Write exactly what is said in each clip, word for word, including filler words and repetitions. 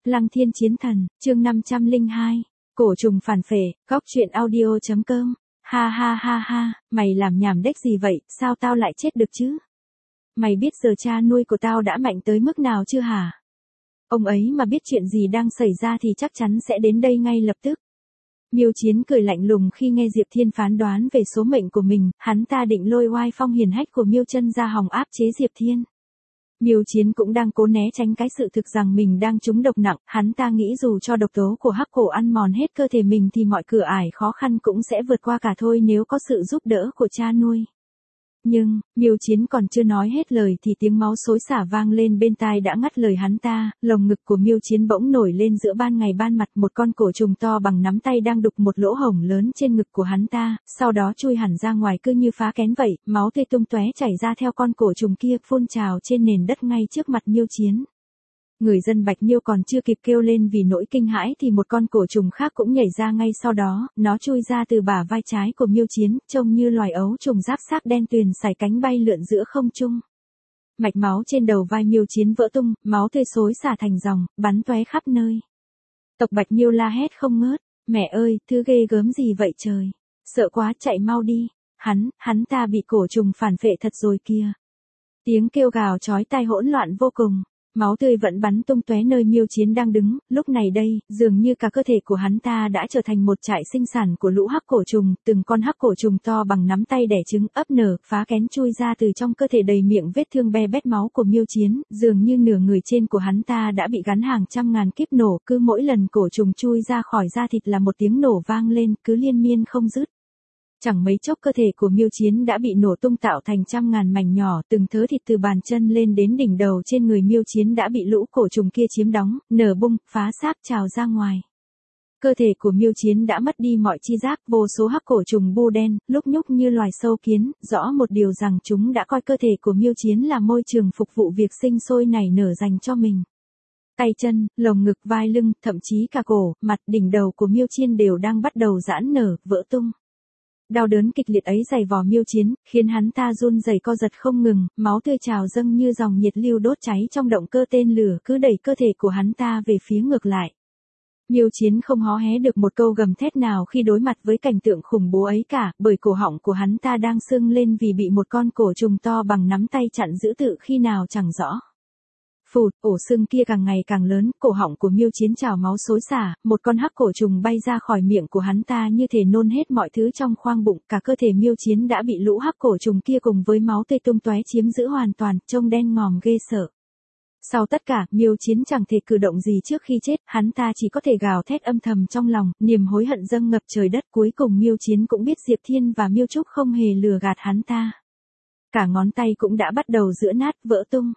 Lăng Thiên Chiến Thần, chương năm trăm lẻ hai, cổ trùng phản phệ, góc truyện audio chấm com. Ha ha ha ha, mày làm nhảm đếch gì vậy, sao tao lại chết được chứ? Mày biết giờ cha nuôi của tao đã mạnh tới mức nào chưa hả? Ông ấy mà biết chuyện gì đang xảy ra thì chắc chắn sẽ đến đây ngay lập tức. Miêu Chiến cười lạnh lùng khi nghe Diệp Thiên phán đoán về số mệnh của mình, hắn ta định lôi oai phong hiển hách của Miêu Chân ra hòng áp chế Diệp Thiên. Miêu Chiến cũng đang cố né tránh cái sự thực rằng mình đang trúng độc nặng, hắn ta nghĩ dù cho độc tố của hắc cổ ăn mòn hết cơ thể mình thì mọi cửa ải khó khăn cũng sẽ vượt qua cả thôi nếu có sự giúp đỡ của cha nuôi. Nhưng, Miêu Chiến còn chưa nói hết lời thì tiếng máu xối xả vang lên bên tai đã ngắt lời hắn ta, lồng ngực của Miêu Chiến bỗng nổi lên giữa ban ngày ban mặt, một con cổ trùng to bằng nắm tay đang đục một lỗ hổng lớn trên ngực của hắn ta, sau đó chui hẳn ra ngoài cứ như phá kén vậy, máu tươi tung tóe chảy ra theo con cổ trùng kia phun trào trên nền đất ngay trước mặt Miêu Chiến. Người dân Bạch Miêu còn chưa kịp kêu lên vì nỗi kinh hãi thì một con cổ trùng khác cũng nhảy ra ngay sau đó, nó chui ra từ bả vai trái của Miêu Chiến, trông như loài ấu trùng giáp xác đen tuyền sải cánh bay lượn giữa không trung. Mạch máu trên đầu vai Miêu Chiến vỡ tung, máu tươi xối xả thành dòng, bắn tóe khắp nơi. Tộc Bạch Miêu la hét không ngớt, mẹ ơi, thứ ghê gớm gì vậy trời, sợ quá chạy mau đi, hắn, hắn ta bị cổ trùng phản phệ thật rồi kìa. Tiếng kêu gào chói tai hỗn loạn vô cùng. Máu tươi vẫn bắn tung tóe nơi Miêu Chiến đang đứng, lúc này đây, dường như cả cơ thể của hắn ta đã trở thành một trại sinh sản của lũ hắc cổ trùng, từng con hắc cổ trùng to bằng nắm tay đẻ trứng, ấp nở, phá kén chui ra từ trong cơ thể đầy miệng vết thương be bét máu của Miêu Chiến, dường như nửa người trên của hắn ta đã bị gắn hàng trăm ngàn kíp nổ, cứ mỗi lần cổ trùng chui ra khỏi da thịt là một tiếng nổ vang lên, cứ liên miên không dứt. Chẳng mấy chốc cơ thể của Miêu Chiến đã bị nổ tung tạo thành trăm ngàn mảnh nhỏ, từng thớ thịt từ bàn chân lên đến đỉnh đầu trên người Miêu Chiến đã bị lũ cổ trùng kia chiếm đóng, nở bung, phá xác trào ra ngoài. Cơ thể của Miêu Chiến đã mất đi mọi chi giác, vô số hắc cổ trùng bu đen, lúc nhúc như loài sâu kiến, rõ một điều rằng chúng đã coi cơ thể của Miêu Chiến là môi trường phục vụ việc sinh sôi nảy nở dành cho mình. Tay chân, lồng ngực, vai lưng, thậm chí cả cổ, mặt, đỉnh đầu của Miêu Chiến đều đang bắt đầu giãn nở, vỡ tung. Đau đớn kịch liệt ấy dày vò Miêu Chiến, khiến hắn ta run rẩy co giật không ngừng, máu tươi trào dâng như dòng nhiệt lưu đốt cháy trong động cơ tên lửa cứ đẩy cơ thể của hắn ta về phía ngược lại. Miêu Chiến không hó hé được một câu gầm thét nào khi đối mặt với cảnh tượng khủng bố ấy cả, bởi cổ họng của hắn ta đang sưng lên vì bị một con cổ trùng to bằng nắm tay chặn giữ tự khi nào chẳng rõ. Phụt, ổ sưng kia càng ngày càng lớn, cổ họng của Miêu Chiến trào máu xối xả, một con hắc cổ trùng bay ra khỏi miệng của hắn ta như thể nôn hết mọi thứ trong khoang bụng, cả cơ thể Miêu Chiến đã bị lũ hắc cổ trùng kia cùng với máu tươi tung tóe chiếm giữ hoàn toàn, trông đen ngòm ghê sợ. Sau tất cả, Miêu Chiến chẳng thể cử động gì trước khi chết, hắn ta chỉ có thể gào thét âm thầm trong lòng, niềm hối hận dâng ngập trời đất. Cuối cùng Miêu Chiến cũng biết Diệp Thiên và Miêu Trúc không hề lừa gạt hắn ta. Cả ngón tay cũng đã bắt đầu giữa nát, vỡ tung.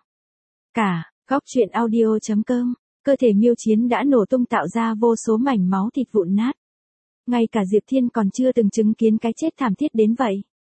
Cả góc truyện audio chấm com, cơ thể Miêu Chiến đã nổ tung tạo ra vô số mảnh máu thịt vụn nát. Ngay cả Diệp Thiên còn chưa từng chứng kiến cái chết thảm thiết đến vậy.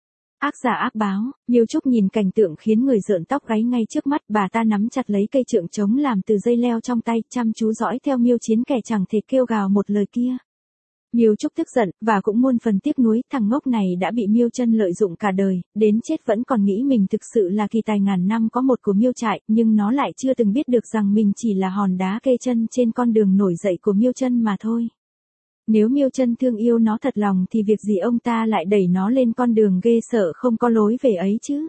Ác giả ác báo, Miêu Trúc nhìn cảnh tượng khiến người rợn tóc gáy ngay trước mắt, bà ta nắm chặt lấy cây trượng trống làm từ dây leo trong tay, chăm chú dõi theo Miêu Chiến kẻ chẳng thể kêu gào một lời kia. Miêu Trúc tức giận, và cũng muôn phần tiếc nuối, thằng ngốc này đã bị Miêu Chân lợi dụng cả đời, đến chết vẫn còn nghĩ mình thực sự là kỳ tài ngàn năm có một của Miêu trại, nhưng nó lại chưa từng biết được rằng mình chỉ là hòn đá kê chân trên con đường nổi dậy của Miêu Chân mà thôi. Nếu Miêu Chân thương yêu nó thật lòng thì việc gì ông ta lại đẩy nó lên con đường ghê sợ không có lối về ấy chứ?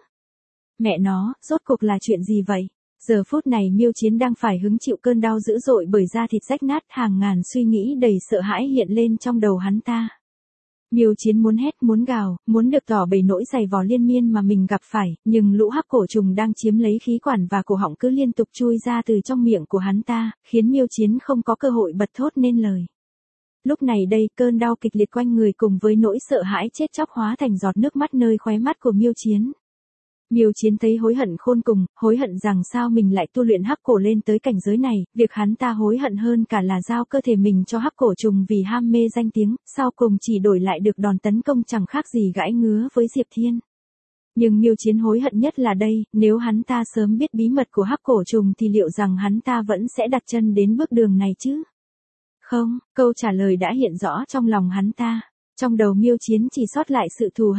Mẹ nó, rốt cuộc là chuyện gì vậy? Giờ phút này Miêu Chiến đang phải hứng chịu cơn đau dữ dội bởi da thịt rách nát, hàng ngàn suy nghĩ đầy sợ hãi hiện lên trong đầu hắn ta. Miêu Chiến muốn hét, muốn gào, muốn được tỏ bày nỗi dày vò liên miên mà mình gặp phải, nhưng lũ hắc cổ trùng đang chiếm lấy khí quản và cổ họng cứ liên tục chui ra từ trong miệng của hắn ta, khiến Miêu Chiến không có cơ hội bật thốt nên lời. Lúc này đây, cơn đau kịch liệt quanh người cùng với nỗi sợ hãi chết chóc hóa thành giọt nước mắt nơi khóe mắt của Miêu Chiến. Miêu Chiến thấy hối hận khôn cùng, hối hận rằng sao mình lại tu luyện hắc cổ lên tới cảnh giới này, việc hắn ta hối hận hơn cả là giao cơ thể mình cho hắc cổ trùng vì ham mê danh tiếng, sau cùng chỉ đổi lại được đòn tấn công chẳng khác gì gãi ngứa với Diệp Thiên. Nhưng Miêu Chiến hối hận nhất là đây, nếu hắn ta sớm biết bí mật của hắc cổ trùng thì liệu rằng hắn ta vẫn sẽ đặt chân đến bước đường này chứ? Không, câu trả lời đã hiện rõ trong lòng hắn ta. Trong đầu Miêu Chiến chỉ sót lại sự thù hận.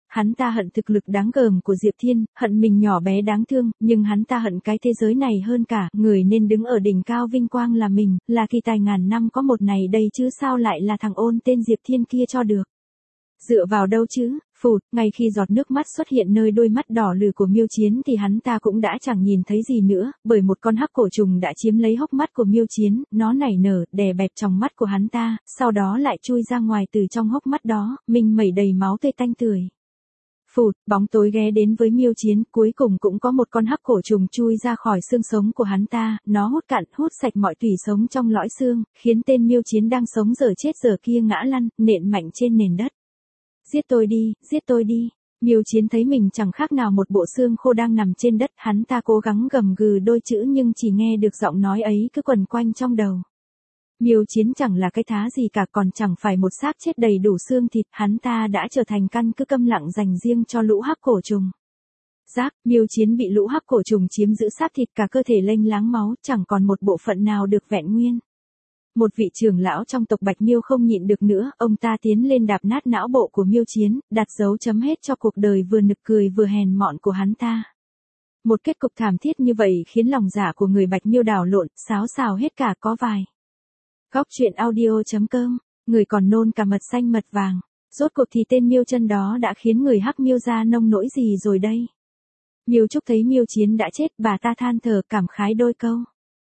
Hắn ta hận thực lực đáng gờm của Diệp Thiên, hận mình nhỏ bé đáng thương, nhưng hắn ta hận cái thế giới này hơn cả, người nên đứng ở đỉnh cao vinh quang là mình, là kỳ tài ngàn năm có một này đây chứ sao lại là thằng ôn tên Diệp Thiên kia cho được. Dựa vào đâu chứ, phụt, ngay khi giọt nước mắt xuất hiện nơi đôi mắt đỏ lừ của Miêu Chiến thì hắn ta cũng đã chẳng nhìn thấy gì nữa, bởi một con hắc cổ trùng đã chiếm lấy hốc mắt của Miêu Chiến, nó nảy nở, đè bẹp trong mắt của hắn ta, sau đó lại chui ra ngoài từ trong hốc mắt đó, mình mẩy đầy máu tươi tanh tưởi. Phụt, bóng tối ghé đến với Miêu Chiến, cuối cùng cũng có một con hắc cổ trùng chui ra khỏi xương sống của hắn ta, nó hút cạn, hút sạch mọi tủy sống trong lõi xương, khiến tên Miêu Chiến đang sống giờ chết giờ kia ngã lăn, nện mạnh trên nền đất. Giết tôi đi, giết tôi đi. Miêu Chiến thấy mình chẳng khác nào một bộ xương khô đang nằm trên đất, hắn ta cố gắng gầm gừ đôi chữ nhưng chỉ nghe được giọng nói ấy cứ quẩn quanh trong đầu. Miêu Chiến chẳng là cái thá gì cả, còn chẳng phải một xác chết đầy đủ xương thịt, hắn ta đã trở thành căn cứ câm lặng dành riêng cho lũ hắc cổ trùng. Rác, Miêu Chiến bị lũ hắc cổ trùng chiếm giữ xác thịt, cả cơ thể lênh láng máu, chẳng còn một bộ phận nào được vẹn nguyên. Một vị trưởng lão trong tộc Bạch Miêu không nhịn được nữa, ông ta tiến lên đạp nát não bộ của Miêu Chiến, đặt dấu chấm hết cho cuộc đời vừa nực cười vừa hèn mọn của hắn ta. Một kết cục thảm thiết như vậy khiến lòng dạ của người Bạch Miêu đảo lộn, xáo xào hết cả có vài. Góc truyện audio chấm com, người còn nôn cả mật xanh mật vàng. Rốt cuộc thì tên Miêu Chân đó đã khiến người hắc Miêu ra nông nỗi gì rồi đây? Miêu Trúc thấy Miêu Chiến đã chết, bà ta than thở cảm khái đôi câu.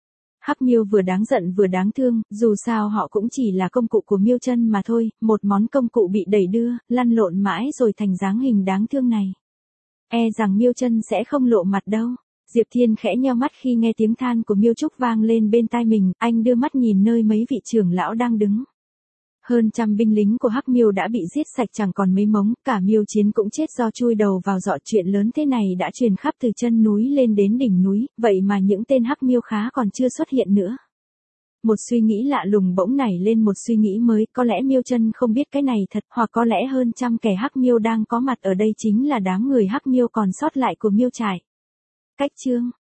Hắc Miêu vừa đáng giận vừa đáng thương, dù sao họ cũng chỉ là công cụ của Miêu Chân mà thôi, một món công cụ bị đẩy đưa, lăn lộn mãi rồi thành dáng hình đáng thương này. E rằng Miêu Chân sẽ không lộ mặt đâu. Diệp Thiên khẽ nheo mắt khi nghe tiếng than của Miêu Trúc vang lên bên tai mình, anh đưa mắt nhìn nơi mấy vị trưởng lão đang đứng. Hơn trăm binh lính của Hắc Miêu đã bị giết sạch chẳng còn mấy mống, cả Miêu Chiến cũng chết do chui đầu vào giọ. Chuyện lớn thế này đã truyền khắp từ chân núi lên đến đỉnh núi, vậy mà những tên Hắc Miêu khá còn chưa xuất hiện nữa. Một suy nghĩ lạ lùng bỗng nảy lên một suy nghĩ mới, có lẽ Miêu Chân không biết cái này thật, hoặc có lẽ hơn trăm kẻ Hắc Miêu đang có mặt ở đây chính là đám người Hắc Miêu còn sót lại của Miêu Trại. Cách chương